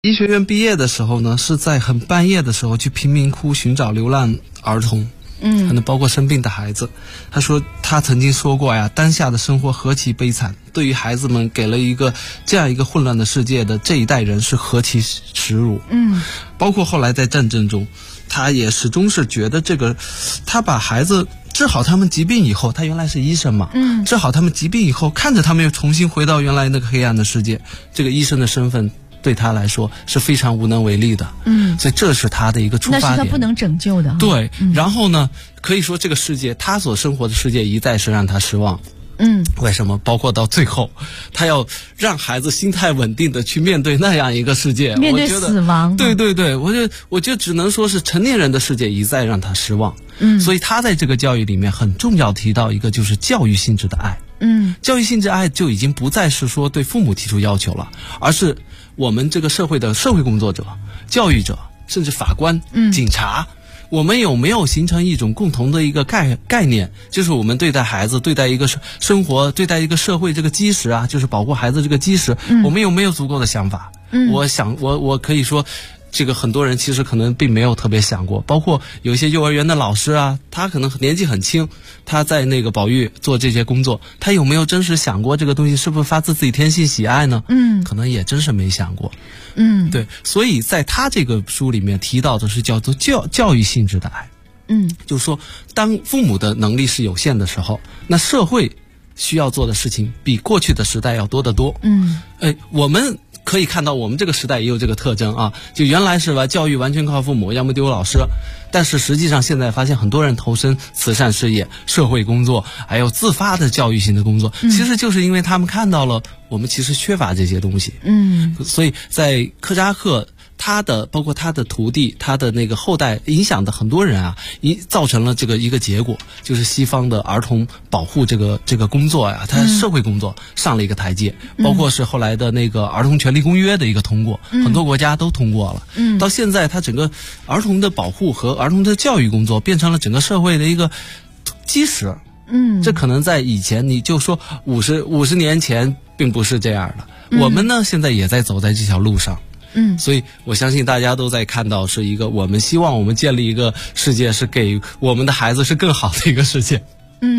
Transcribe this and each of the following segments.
医学院毕业的时候呢，是在很半夜的时候去贫民窟寻找流浪儿童，可能包括生病的孩子。他说他曾经说过呀，当下的生活何其悲惨，对于孩子们给了这样一个混乱的世界的这一代人是何其耻辱。包括后来在战争中，他也始终是觉得他把孩子治好他们疾病以后，他原来是医生嘛，治好他们疾病以后，看着他们又重新回到原来那个黑暗的世界，这个医生的身份对他来说是非常无能为力的。所以这是他的一个出发点， 那是他不能拯救的。 对，然后呢，可以说这个世界，他所生活的世界一再是让他失望。为什么？包括到最后，他要让孩子心态稳定的去面对那样一个世界， 面对死亡。 对对对，我就只能说是成年人的世界一再让他失望。所以他在这个教育里面很重要提到一个就是教育性质的爱。教育性质爱就已经不再是说对父母提出要求了，而是我们这个社会的社会工作者、教育者，甚至法官、警察，我们有没有形成一种共同的一个概念，就是我们对待孩子、对待一个生活、对待一个社会这个基石啊，就是保护孩子这个基石，我们有没有足够的想法？我可以说，这个很多人其实可能并没有特别想过，包括有一些幼儿园的老师啊，他可能年纪很轻，他在那个保育做这些工作，他有没有真实想过这个东西是不是发自自己天性喜爱呢？可能也真是没想过。对，所以在他这个书里面提到的是叫做教育性质的爱。就是说，当父母的能力是有限的时候，那社会需要做的事情比过去的时代要多得多。我们可以看到我们这个时代也有这个特征啊，就原来是吧，教育完全靠父母，要么丢老师，但是实际上现在发现很多人投身慈善事业、社会工作，还有自发的教育性的工作，其实就是因为他们看到了我们其实缺乏这些东西。所以在柯扎克包括他的徒弟、他的那个后代影响的很多人啊，造成了这个一个结果，就是西方的儿童保护这个工作呀，他社会工作上了一个台阶，包括是后来的那个儿童权利公约的一个通过，很多国家都通过了。到现在，他整个儿童的保护和儿童的教育工作变成了整个社会的一个基石。这可能在以前你就说50年前并不是这样的，我们呢现在也在走在这条路上。所以我相信大家都在看到是一个我们希望我们建立一个世界是给我们的孩子是更好的一个世界。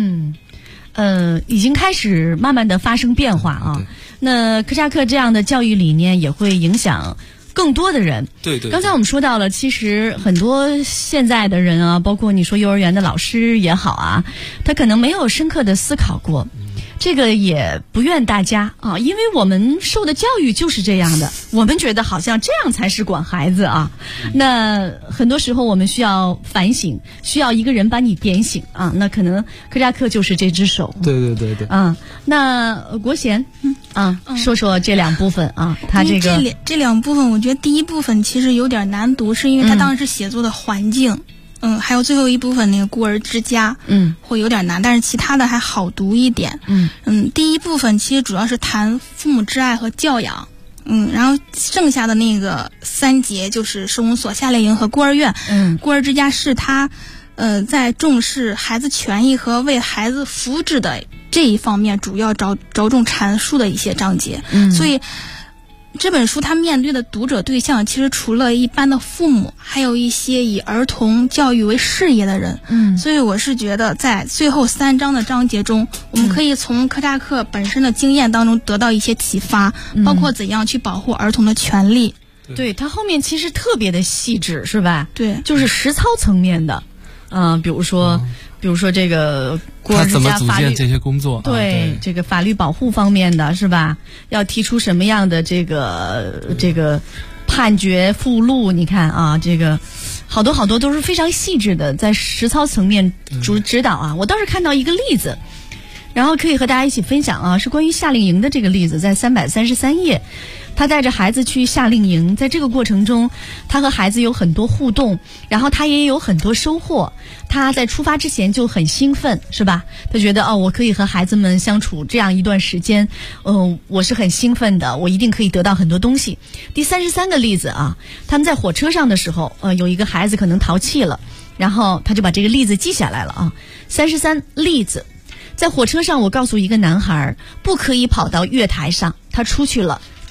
已经开始慢慢的发生变化啊。那柯扎克这样的教育理念也会影响更多的人。对。刚才我们说到了，其实很多现在的人啊，包括你说幼儿园的老师也好啊，他可能没有深刻的思考过。这个也不怨大家啊，因为我们受的教育就是这样的，我们觉得好像这样才是管孩子啊。那很多时候我们需要反省，需要一个人把你点醒啊。那可能柯扎克就是这只手。对。那国贤说说这两部分啊，他这两部分，我觉得第一部分其实有点难读，是因为他当时写作的环境。还有最后一部分那个孤儿之家，会有点难，但是其他的还好读一点。第一部分其实主要是谈父母之爱和教养，然后剩下的那个3节就是收容所、夏令营和孤儿院。孤儿之家是他在重视孩子权益和为孩子福祉的这一方面主要着重阐述的一些章节。所以这本书他面对的读者对象其实除了一般的父母，还有一些以儿童教育为事业的人。所以我是觉得在最后3章的章节中，我们可以从柯扎克本身的经验当中得到一些启发，包括怎样去保护儿童的权利。 对，他后面其实特别的细致，是吧？ 对， 就是实操层面的。比如说这个他怎么组建这些工作？ 对，这个法律保护方面的是吧？要提出什么样的这个判决附录？你看啊，这个好多都是非常细致的，在实操层面指导啊。我倒是看到一个例子，然后可以和大家一起分享啊，是关于夏令营的这个例子，在333页。他带着孩子去夏令营，在这个过程中，他和孩子有很多互动，然后他也有很多收获。他在出发之前就很兴奋，是吧？他觉得我可以和孩子们相处这样一段时间，我是很兴奋的，我一定可以得到很多东西。第33个例子啊，他们在火车上的时候，有一个孩子可能淘气了，然后他就把这个例子记下来了啊。33例子，在火车上，我告诉一个男孩不可以跑到月台上，他出去了。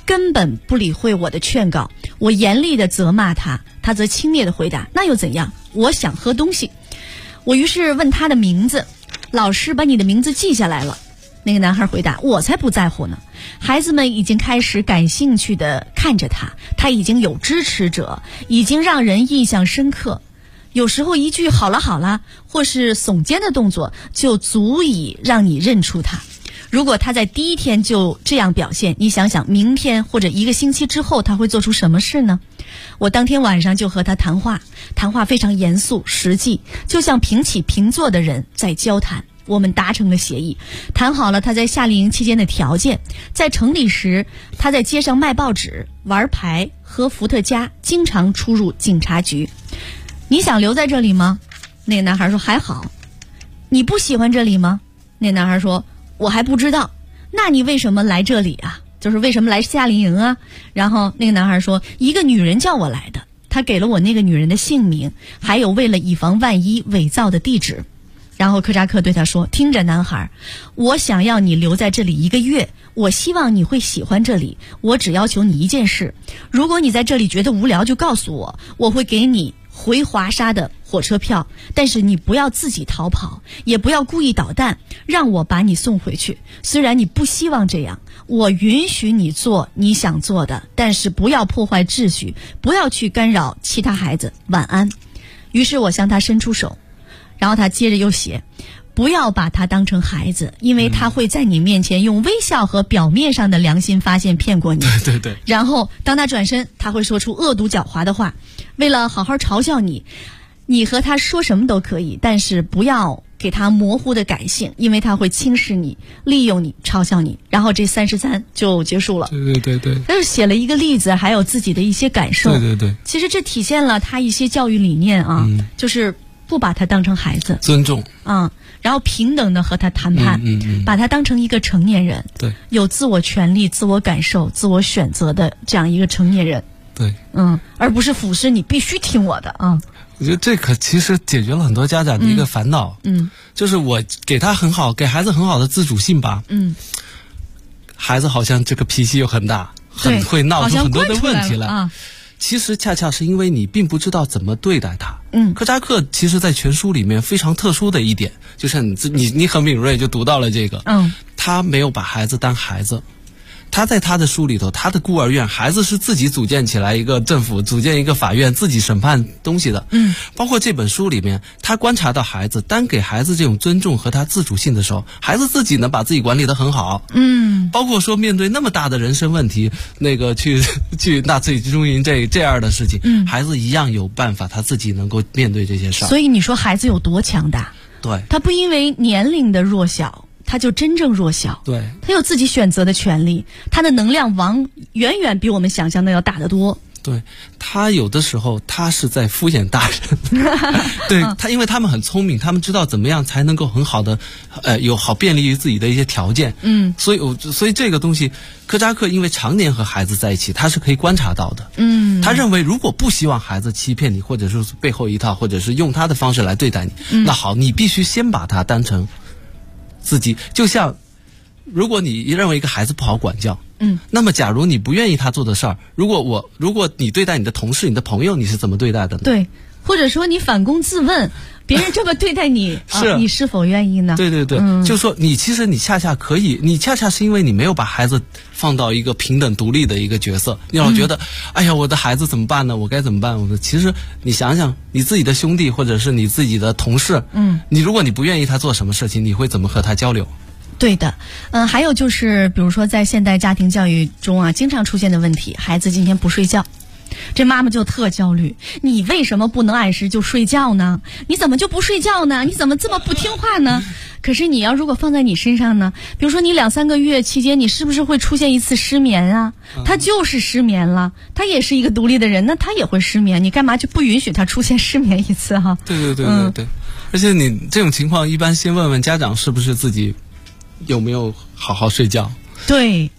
根本不理会我的劝告。我严厉地责骂他，他则轻蔑地回答：那又怎样？我想喝东西。我于是问他的名字，老师把你的名字记下来了。那个男孩回答：我才不在乎呢。孩子们已经开始感兴趣地看着他，他已经有支持者，已经让人印象深刻。有时候一句好了好了，或是耸肩的动作，就足以让你认出他。如果他在第一天就这样表现，你想想明天或者1个星期之后他会做出什么事呢？我当天晚上就和他谈话非常严肃实际，就像平起平坐的人在交谈。我们达成了协议，谈好了他在夏令营期间的条件。在城里时，他在街上卖报纸、玩牌、喝伏特加，经常出入警察局。你想留在这里吗？那个男孩说还好。你不喜欢这里吗？那个男孩说我还不知道。那你为什么来这里啊？就是为什么来夏令营啊？然后那个男孩说一个女人叫我来的，他给了我那个女人的姓名，还有为了以防万一伪造的地址。然后科扎克对他说，听着男孩，我想要你留在这里1个月，我希望你会喜欢这里，我只要求你一件事，如果你在这里觉得无聊就告诉我，我会给你回华沙的火车票，但是你不要自己逃跑，也不要故意捣蛋，让我把你送回去。虽然你不希望这样，我允许你做你想做的，但是不要破坏秩序，不要去干扰其他孩子。晚安。于是我向他伸出手，然后他接着又写，不要把他当成孩子，因为他会在你面前用微笑和表面上的良心发现骗过你。 对。 然后当他转身，他会说出恶毒狡猾的话，为了好好嘲笑你，你和他说什么都可以，但是不要给他模糊的感性，因为他会轻视你，利用你，嘲笑你。然后这33就结束了。 对。 他就写了一个例子，还有自己的一些感受。 对。 其实这体现了他一些教育理念啊，就是不把他当成孩子， 尊重， 然后平等的和他谈判，把他当成一个成年人， 对， 有自我权利、自我感受、自我选择的这样一个成年人， 对， 而不是俯视你必须听我的啊。 我觉得这可其实解决了很多家长的一个烦恼，就是我给孩子很好的自主性吧，孩子好像这个脾气又很大，很会闹出很多的问题来。其实恰恰是因为你并不知道怎么对待他。科扎克其实在全书里面非常特殊的一点，就是你很敏锐就读到了这个。他没有把孩子当孩子。他在他的书里头，他的孤儿院，孩子是自己组建起来一个政府，组建一个法院，自己审判东西的。包括这本书里面，他观察到孩子，当给孩子这种尊重和他自主性的时候，孩子自己能把自己管理得很好。包括说面对那么大的人生问题，那个去纳粹集中营这样的事情，孩子一样有办法，他自己能够面对这些事儿。 所以你说孩子有多强大？ 对， 他不因为年龄的弱小他就真正弱小， 对， 他有自己选择的权利，他的能量远远比我们想象的要大得多。 对，他有的时候他是在敷衍大人，对他，因为他们很聪明，他们知道怎么样才能够很好的，便利于自己的一些条件。所以这个东西，科扎克因为常年和孩子在一起，他是可以观察到的。他认为如果不希望孩子欺骗你，或者是背后一套，或者是用他的方式来对待你，那好，你必须先把他当成自己，就像如果你认为一个孩子不好管教，那么假如你不愿意他做的事儿，如果你对待你的同事、你的朋友，你是怎么对待的呢？ 对，或者说你反躬自问，别人这么对待你，你是否愿意呢？ 对，就是说你恰恰可以，你恰恰是因为你没有把孩子放到一个平等独立的一个角色，你老觉得，哎呀，我的孩子怎么办呢？我该怎么办？其实你想想，你自己的兄弟或者是你自己的同事，如果你不愿意他做什么事情，你会怎么和他交流？ 对的，还有就是，比如说在现代家庭教育中啊，经常出现的问题，孩子今天不睡觉，这妈妈就特焦虑，你为什么不能按时就睡觉呢？你怎么就不睡觉呢？你怎么这么不听话呢？可是你要如果放在你身上呢，比如说你2-3个月期间，你是不是会出现一次失眠啊？他就是失眠了，他也是一个独立的人，那他也会失眠，你干嘛就不允许他出现失眠一次哈？ 对，而且你这种情况一般先问问家长是不是自己有没有好好睡觉。 对，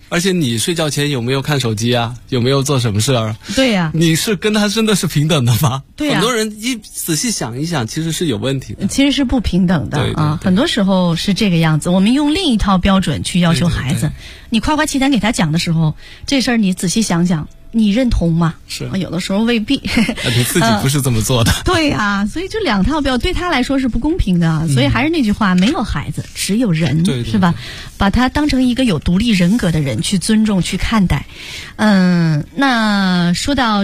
而且你睡觉前有没有看手机啊？有没有做什么事儿？ 对呀， 你是跟他真的是平等的吗？ 对呀， 很多人一仔细想一想，其实是有问题的， 其实是不平等的。 对对对啊，很多时候是这个样子。我们用另一套标准去要求孩子， 对对对， 你夸夸其谈给他讲的时候，这事儿你仔细想想，你认同吗？ 是有的时候未必。 你自己不是这么做的。 对呀，所以这两套标对他来说是不公平的。所以还是那句话，没有孩子，只有人， 对对对， 是吧？把他当成一个有独立人格的人去尊重、去看待。那说到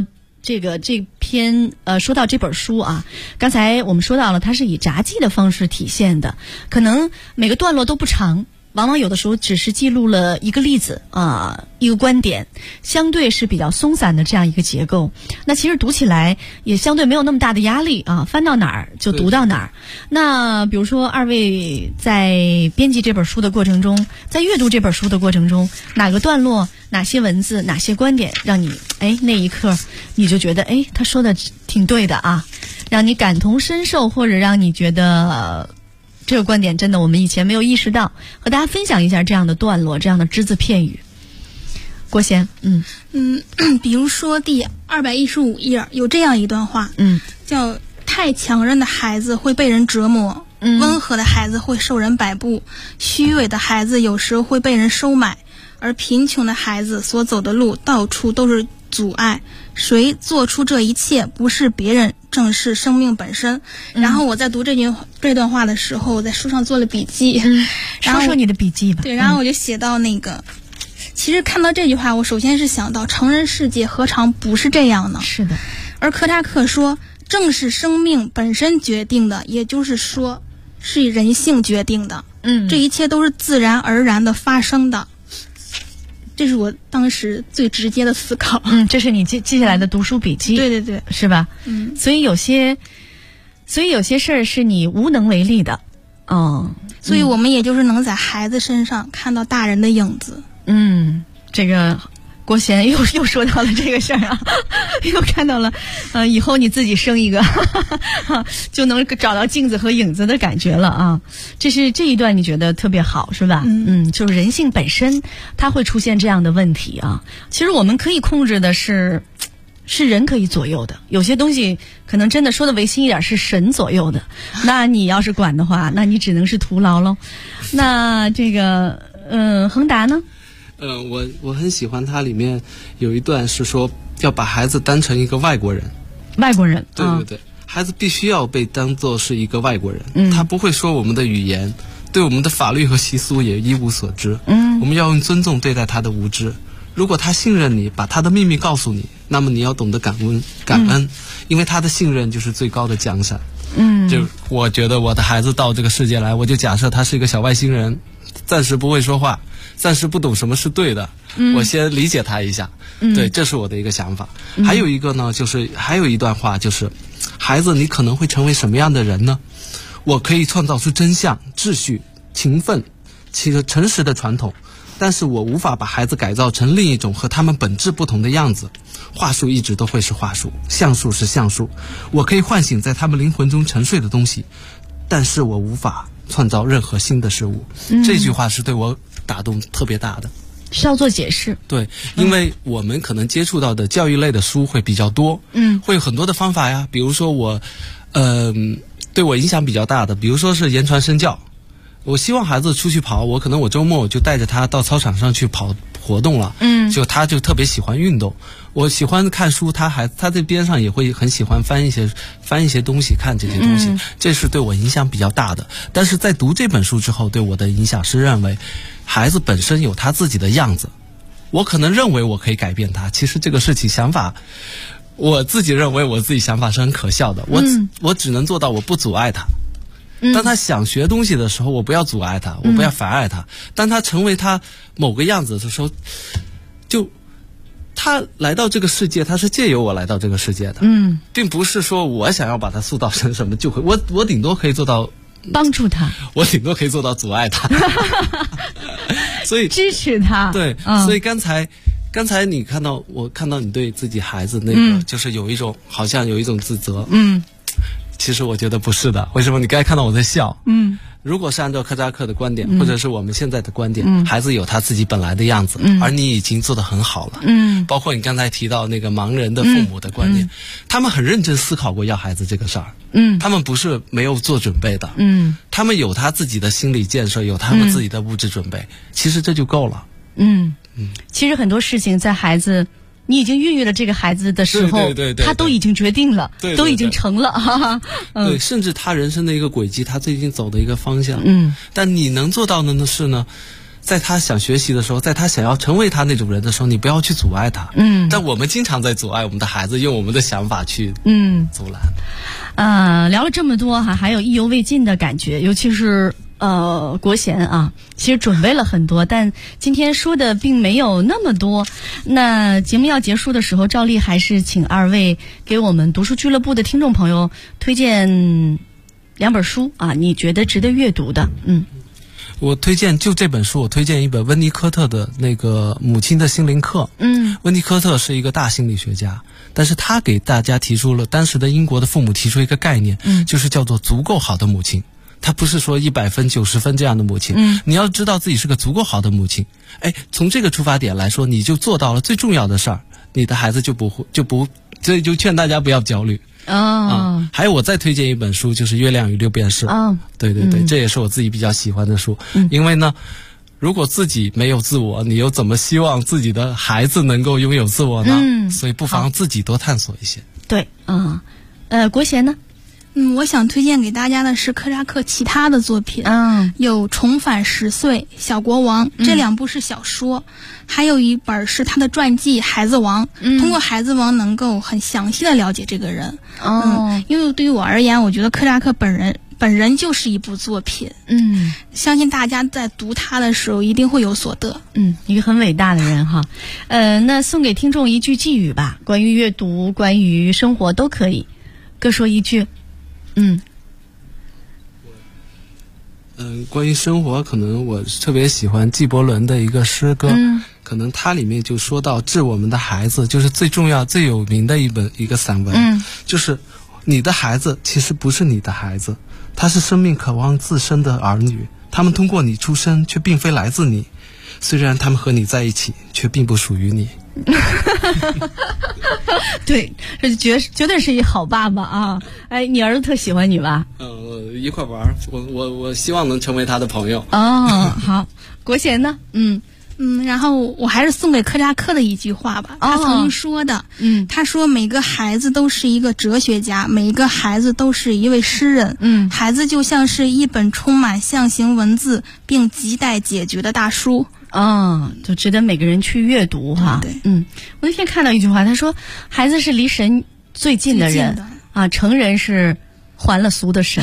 说到这本书啊，刚才我们说到了，它是以札记的方式体现的，可能每个段落都不长。往往有的时候只是记录了一个例子一个观点，相对是比较松散的这样一个结构。那其实读起来也相对没有那么大的压力啊，翻到哪儿就读到哪儿。那比如说二位在编辑这本书的过程中，在阅读这本书的过程中，哪个段落、哪些文字、哪些观点让你那一刻你就觉得他说的挺对的啊，让你感同身受，或者让你觉得这个观点真的我们以前没有意识到，和大家分享一下这样的段落，这样的只字片语。郭贤， 比如说第215页有这样一段话，叫太强韧的孩子会被人折磨，温和的孩子会受人摆布，虚伪的孩子有时会被人收买，而贫穷的孩子所走的路到处都是阻碍。谁做出这一切不是别人，正是生命本身。然后我在读这段话的时候，我在书上做了笔记。 说说你的笔记吧。 对，然后我就写到其实看到这句话，我首先是想到成人世界何尝不是这样呢？ 是的。 而柯扎克说，正是生命本身决定的，也就是说是人性决定的。这一切都是自然而然的发生的。这是我当时最直接的思考。 这是你记下来的读书笔记。 对对对， 是吧？所以有些事儿是你无能为力的。 所以我们也就是能在孩子身上看到大人的影子。 这个郭贤又说到了这个事儿啊，又看到了，以后你自己生一个，就能找到镜子和影子的感觉了啊。这一段你觉得特别好，是吧？就是人性本身它会出现这样的问题啊。其实我们可以控制的是人可以左右的，有些东西可能真的说的违心一点是神左右的，那你要是管的话，那你只能是徒劳喽。那这个恒达呢？ 我很喜欢它里面有一段是说要把孩子当成一个外国人。 外国人， 对对对，孩子必须要被当作是一个外国人。他不会说我们的语言，对我们的法律和习俗也一无所知。我们要用尊重对待他的无知。如果他信任你，把他的秘密告诉你，那么你要懂得感恩，因为他的信任就是最高的奖赏。就我觉得我的孩子到这个世界来，我就假设他是一个小外星人，暂时不会说话，暂时不懂什么是对的，我先理解他一下。对，这是我的一个想法。还有一个呢，就是还有一段话，就是孩子，你可能会成为什么样的人呢？我可以创造出真相、秩序、勤奋、诚实的传统，但是我无法把孩子改造成另一种和他们本质不同的样子。话术一直都会是话术，橡树是橡树。我可以唤醒在他们灵魂中沉睡的东西，但是我无法创造任何新的事物。这句话是对我打动特别大的。 是要做解释。 对，因为我们可能接触到的教育类的书会比较多，会有很多的方法呀。比如说我，对我影响比较大的，比如说是言传身教。我希望孩子出去跑，我周末我就带着他到操场上去跑活动了。他就特别喜欢运动。我喜欢看书，他在边上也会很喜欢翻一些东西，看这些东西。这是对我影响比较大的。但是在读这本书之后，对我的影响是认为，孩子本身有他自己的样子。我可能认为我可以改变他，其实这个事情想法，我自己认为我自己想法是很可笑的。我只能做到我不阻碍他。当他想学东西的时候，我不要阻碍他，我不要妨碍他。当他成为他某个样子的时候，就他来到这个世界，他是借由我来到这个世界的，并不是说我想要把他塑造成什么就会，我顶多可以做到帮助他， 我顶多可以做到阻碍他，所以支持他。 对，所以刚才我看到你对自己孩子那个，就是好像有一种自责。 其实我觉得不是的。为什么？你刚才看到我在笑。如果是按照科扎克的观点，或者是我们现在的观点，孩子有他自己本来的样子，而你已经做得很好了。包括你刚才提到那个盲人的父母的观念，他们很认真思考过要孩子这个事儿。他们不是没有做准备的。他们有他自己的心理建设，有他们自己的物质准备，其实这就够了。 其实很多事情在孩子你已经孕育了这个孩子的时候，他都已经决定了，都已经成了。 对，甚至他人生的一个轨迹，他最近走的一个方向。但你能做到的是呢，在他想学习的时候，在他想要成为他那种人的时候，你不要去阻碍他。但我们经常在阻碍我们的孩子，用我们的想法去阻拦。 聊了这么多还有意犹未尽的感觉，尤其是国贤啊，其实准备了很多，但今天说的并没有那么多。那节目要结束的时候，照例还是请二位给我们读书俱乐部的听众朋友推荐2本书啊，你觉得值得阅读的。 我推荐就这本书，我推荐一本温尼科特的那个《母亲的心灵课》。温尼科特是一个大心理学家，但是他给大家提出了当时的英国的父母提出一个概念，就是叫做足够好的母亲。他不是说100分90分这样的母亲，你要知道自己是个足够好的母亲。从这个出发点来说，你就做到了最重要的事儿，你的孩子就不，所以就劝大家不要焦虑。还有我再推荐一本书，就是《月亮与六便士》。对，这也是我自己比较喜欢的书。因为呢，如果自己没有自我，你又怎么希望自己的孩子能够拥有自我呢？所以不妨自己多探索一些。 对，国贤呢？ 我想推荐给大家的是科扎克其他的作品，有《重返10岁》《小国王》，这2部是小说，还有一本是他的传记《孩子王》。通过《孩子王》能够很详细的了解这个人。因为对于我而言，我觉得科扎克本人就是一部作品。相信大家在读他的时候一定会有所得。 一个很伟大的人哈。那送给听众一句寄语吧，关于阅读，关于生活都可以，各说一句。 关于生活，可能我特别喜欢纪伯伦的一个诗歌，可能它里面就说到致我们的孩子，就是最重要最有名的一个散文，就是你的孩子其实不是你的孩子，他是生命渴望自身的儿女，他们通过你出生，却并非来自你，虽然他们和你在一起，却并不属于你。 对，这绝对是一好爸爸啊！你儿子特喜欢你吧？ 一块玩，我希望能成为他的朋友。 好，国贤呢？ 然后我还是送给科扎克的一句话吧。他曾经说的，他说每个孩子都是一个哲学家，每一个孩子都是一位诗人。孩子就像是一本充满象形文字并亟待解决的大书。 就值得每个人去阅读哈。我那天看到一句话，他说孩子是离神最近的人成人是还了俗的神。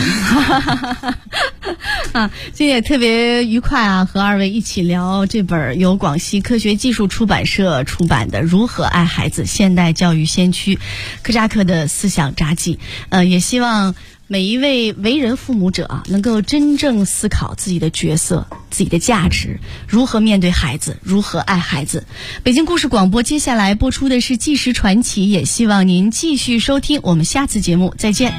今天也特别愉快和二位一起聊这本由广西科学技术出版社出版的《如何爱孩子：现代教育先驱》科扎克的思想札记。也希望每一位为人父母者能够真正思考自己的角色、自己的价值，如何面对孩子，如何爱孩子。北京故事广播接下来播出的是纪实传奇，也希望您继续收听，我们下次节目再见。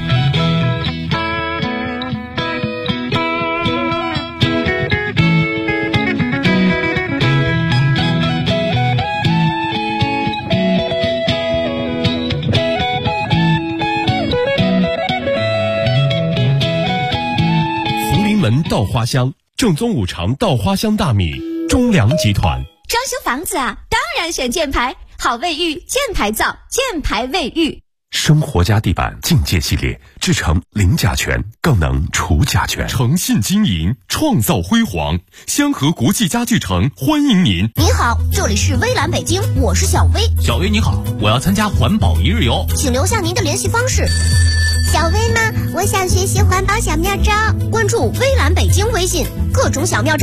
门稻花香，正宗五常稻花香大米，中粮集团。 装修房子当然选箭牌，好卫浴，箭牌造，箭牌卫浴。 生活家地板境界系列，制成零甲醛，更能除甲醛。诚信经营，创造辉煌。香河国际家具城欢迎您。 您好，这里是微蓝北京，我是小薇。 小薇你好，我要参加环保一日游， 请留下您的联系方式。小薇吗？我想学习环保小妙招，关注微蓝北京微信，各种小妙招